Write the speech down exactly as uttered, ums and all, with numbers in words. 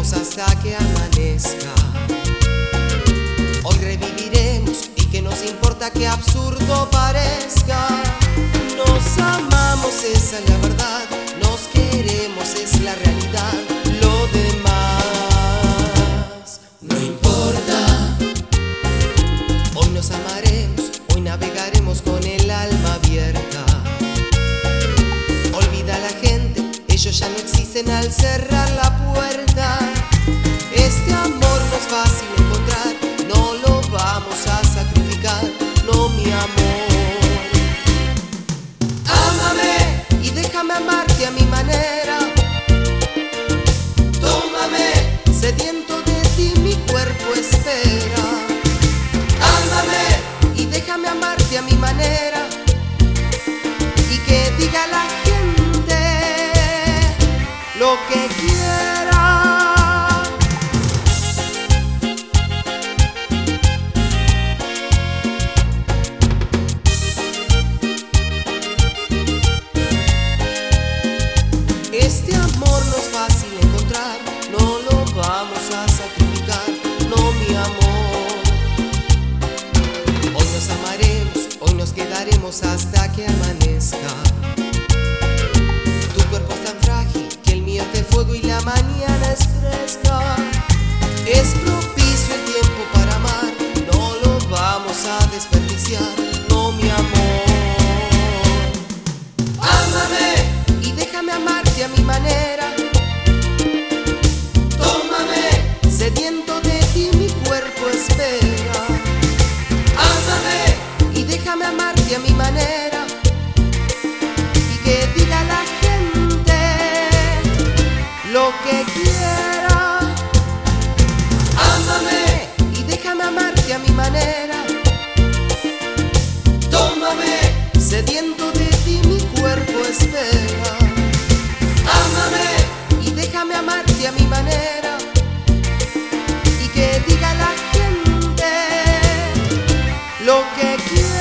quedaremos hasta que amanezca. Hoy reviviremos y que nos importa que absurdo parezca. Nos amamos, esa es la verdad, nos queremos, es la realidad. Lo demás no importa. Hoy nos amaremos, hoy navegaremos con el alma abierta. Olvida a la gente, ellos ya no existen al cerrar la puerta. Este amor no es fácil encontrar, no lo vamos a sacrificar, no mi amor. Ámame y déjame amarte a mi manera. Tómame, sediento de ti mi cuerpo espera. Ámame y déjame amarte a mi manera. Y que diga la gente lo que quiera. Este amor no es fácil encontrar, no lo vamos a sacrificar, no mi amor. Hoy nos amaremos, hoy nos quedaremos hasta que amanezca. Tu cuerpo es tan frágil que el mío es de fuego y la mañana es fresca. Es propicio el tiempo para amar, no lo vamos a desperdiciar, no mi amor. Ámame y déjame amarte a mi manera. Tómame, sediento de ti mi cuerpo espera. Ámame y déjame amarte a mi manera. Y que diga la gente lo que quiera. Ámame y déjame amarte a mi manera. Tómame, sediento de ti mi cuerpo espera. Ámame y déjame amarte a mi manera. Y que diga la gente lo que quiera.